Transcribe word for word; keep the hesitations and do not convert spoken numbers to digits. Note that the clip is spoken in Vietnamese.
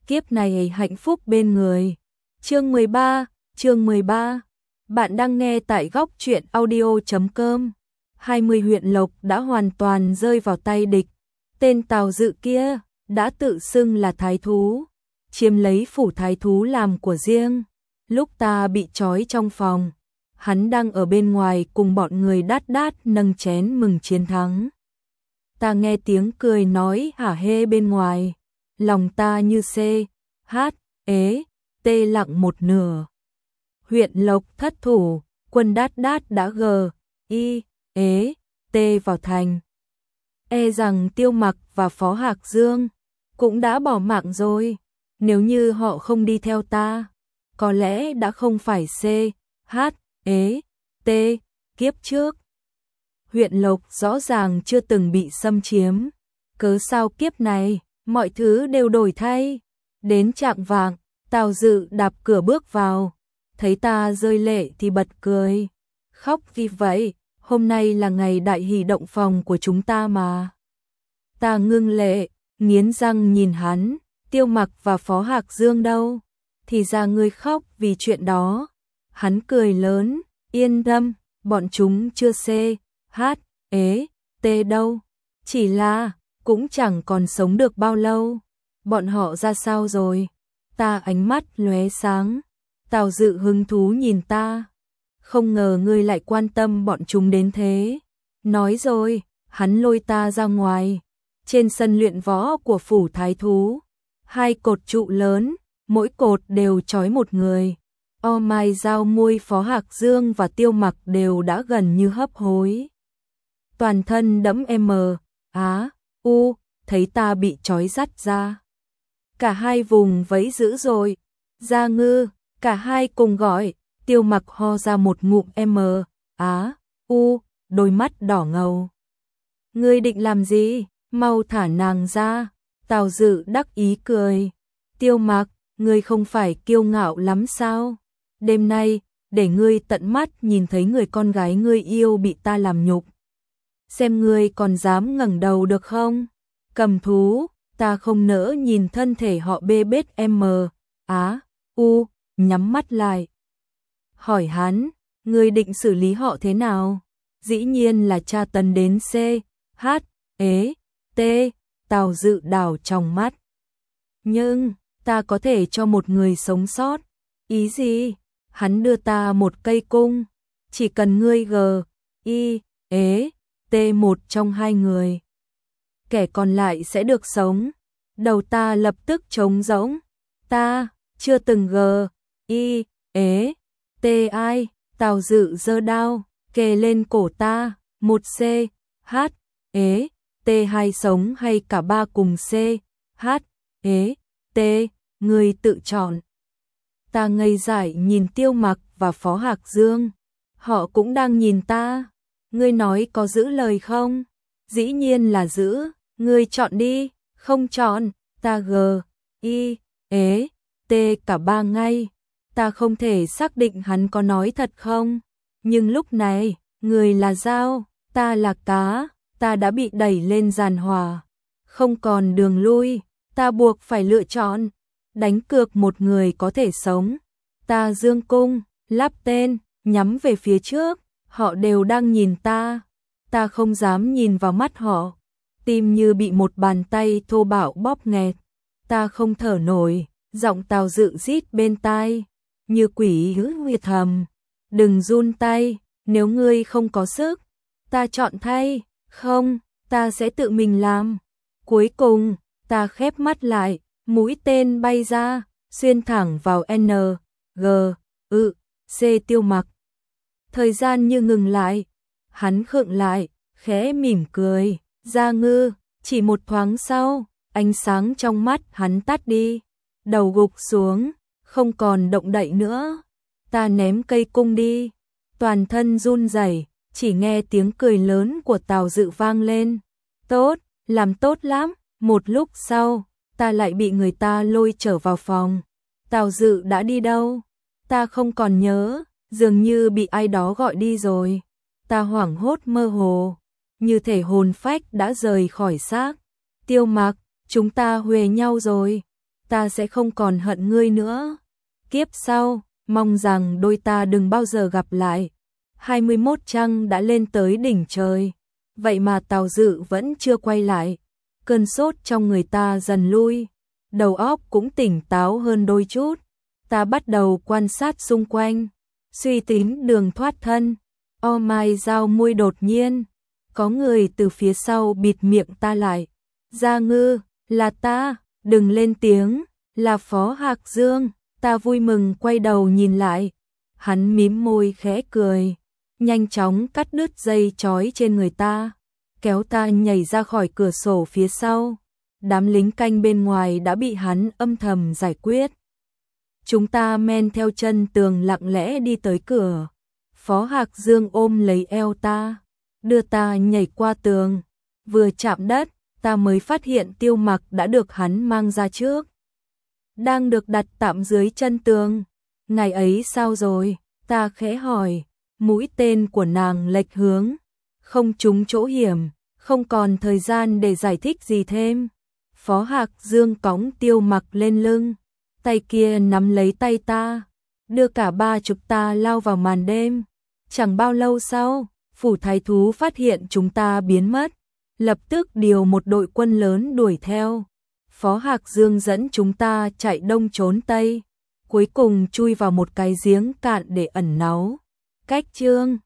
kiếp này hạnh phúc bên người. Chương mười ba, chương mười ba. Bạn đang nghe tại góc truyện audio chấm com. hai mươi huyện Lộc đã hoàn toàn rơi vào tay địch. Tên Tào Dự kia đã tự xưng là thái thú, chiếm lấy phủ thái thú làm của riêng. Lúc ta bị trói trong phòng, hắn đang ở bên ngoài cùng bọn người đát đát nâng chén mừng chiến thắng. Ta nghe tiếng cười nói hả hê bên ngoài, lòng ta như xê, hát, ế, tê lặng một nửa. Huyện Lộc thất thủ, quân đát đát đã gờ, y, ế, tê vào thành. E rằng Tiêu Mặc và Phó Hạc Dương cũng đã bỏ mạng rồi, nếu như họ không đi theo ta, có lẽ đã không phải xê, hát, ế, tê, kiếp trước. Huyện Lộc rõ ràng chưa từng bị xâm chiếm, cớ sao kiếp này, mọi thứ đều đổi thay. Đến chạng vạng, Tào Dự đạp cửa bước vào, thấy ta rơi lệ thì bật cười. Khóc gì vậy, hôm nay là ngày đại hỷ động phòng của chúng ta mà. Ta ngưng lệ, nghiến răng nhìn hắn, Tiêu Mặc và Phó Hạc Dương đâu? Thì ra ngươi khóc vì chuyện đó. Hắn cười lớn, yên tâm, bọn chúng chưa xê, hát, ế, tê đâu. Chỉ là, cũng chẳng còn sống được bao lâu. Bọn họ ra sao rồi? Ta ánh mắt lóe sáng. Tào Dự hứng thú nhìn ta. Không ngờ ngươi lại quan tâm bọn chúng đến thế. Nói rồi, hắn lôi ta ra ngoài. Trên sân luyện võ của phủ thái thú, hai cột trụ lớn, mỗi cột đều trói một người. O Mai Giao Môi, Phó Hạc Dương và Tiêu Mặc đều đã gần như hấp hối. Toàn thân đẫm M, Á, U, thấy ta bị trói dắt ra. Cả hai vùng vẫy dữ rồi. Gia Ngư, cả hai cùng gọi. Tiêu Mặc ho ra một ngụm M, Á, U, đôi mắt đỏ ngầu. Ngươi định làm gì? Mau thả nàng ra. Tào Dự đắc ý cười. Tiêu Mặc, ngươi không phải kiêu ngạo lắm sao? Đêm nay, để ngươi tận mắt nhìn thấy người con gái ngươi yêu bị ta làm nhục. Xem ngươi còn dám ngẩng đầu được không? Cầm thú, ta không nỡ nhìn thân thể họ bê bết M, Á, U, nhắm mắt lại. Hỏi hắn, ngươi định xử lý họ thế nào? Dĩ nhiên là tra tấn đến C, H, ế, T. Tào Dự đảo trong mắt. Nhưng, ta có thể cho một người sống sót. Ý gì? Hắn đưa ta một cây cung. Chỉ cần ngươi G, I, ế, T một trong hai người. Kẻ còn lại sẽ được sống. Đầu ta lập tức trống rỗng. Ta, chưa từng G, I, ế, T ai. Tào Dự giơ đao, kề lên cổ ta. Một C, H, ế, T hai sống hay cả ba cùng C, H, ế, T, ngươi tự chọn. Ta ngây dại nhìn Tiêu Mặc và Phó Hạc Dương. Họ cũng đang nhìn ta. Ngươi nói có giữ lời không? Dĩ nhiên là giữ. Ngươi chọn đi. Không chọn. Ta G, I, ế, T cả ba ngay. Ta không thể xác định hắn có nói thật không. Nhưng lúc này, người là dao, ta là cá. Ta đã bị đẩy lên giàn hỏa. Không còn đường lui. Ta buộc phải lựa chọn. Đánh cược một người có thể sống. Ta dương cung, lắp tên, nhắm về phía trước. Họ đều đang nhìn ta. Ta không dám nhìn vào mắt họ. Tim như bị một bàn tay thô bạo bóp nghẹt. Ta không thở nổi. Giọng Tào Dự rít bên tai, như quỷ hứ huyệt thầm. Đừng run tay, nếu ngươi không có sức. Ta chọn thay. Không, ta sẽ tự mình làm. Cuối cùng, ta khép mắt lại, mũi tên bay ra, xuyên thẳng vào N, G, ư, C Tiêu Mặc. Thời gian như ngừng lại, hắn khựng lại, khẽ mỉm cười. Gia Ngư, chỉ một thoáng sau, ánh sáng trong mắt hắn tắt đi, đầu gục xuống, không còn động đậy nữa. Ta ném cây cung đi, toàn thân run rẩy. Chỉ nghe tiếng cười lớn của Tào Dự vang lên. Tốt, làm tốt lắm. Một lúc sau, ta lại bị người ta lôi trở vào phòng. Tào Dự đã đi đâu? Ta không còn nhớ, dường như bị ai đó gọi đi rồi. Ta hoảng hốt mơ hồ, như thể hồn phách đã rời khỏi xác. Tiêu Mặc, chúng ta huề nhau rồi. ta sẽ không còn hận ngươi nữa. Kiếp sau, mong rằng đôi ta đừng bao giờ gặp lại. hai mươi mốt trăng đã lên tới đỉnh trời, vậy mà Tào Dự vẫn chưa quay lại. Cơn sốt trong người ta dần lui, đầu óc cũng tỉnh táo hơn đôi chút. Ta bắt đầu quan sát xung quanh, suy tính đường thoát thân. O mai dao môi đột nhiên, có người từ phía sau bịt miệng ta lại. Gia Ngư, là ta, đừng lên tiếng, là Phó Hạc Dương. Ta vui mừng quay đầu nhìn lại, hắn mím môi khẽ cười, nhanh chóng cắt đứt dây trói trên người ta, kéo ta nhảy ra khỏi cửa sổ phía sau. Đám lính canh bên ngoài đã bị hắn âm thầm giải quyết. Chúng ta men theo chân tường lặng lẽ đi tới cửa. Phó Hạc Dương ôm lấy eo ta, đưa ta nhảy qua tường. Vừa chạm đất, ta mới phát hiện Tiêu Mặc đã được hắn mang ra trước, đang được đặt tạm dưới chân tường. Ngày ấy sao rồi? Ta khẽ hỏi. Mũi tên của nàng lệch hướng, không trúng chỗ hiểm, không còn thời gian để giải thích gì thêm. Phó Hạc Dương cõng Tiêu Mặc lên lưng, tay kia nắm lấy tay ta, đưa cả ba chục ta lao vào màn đêm. Chẳng bao lâu sau, phủ thái thú phát hiện chúng ta biến mất, lập tức điều một đội quân lớn đuổi theo. Phó Hạc Dương dẫn chúng ta chạy đông trốn tây, cuối cùng chui vào một cái giếng cạn để ẩn náu. Cách chương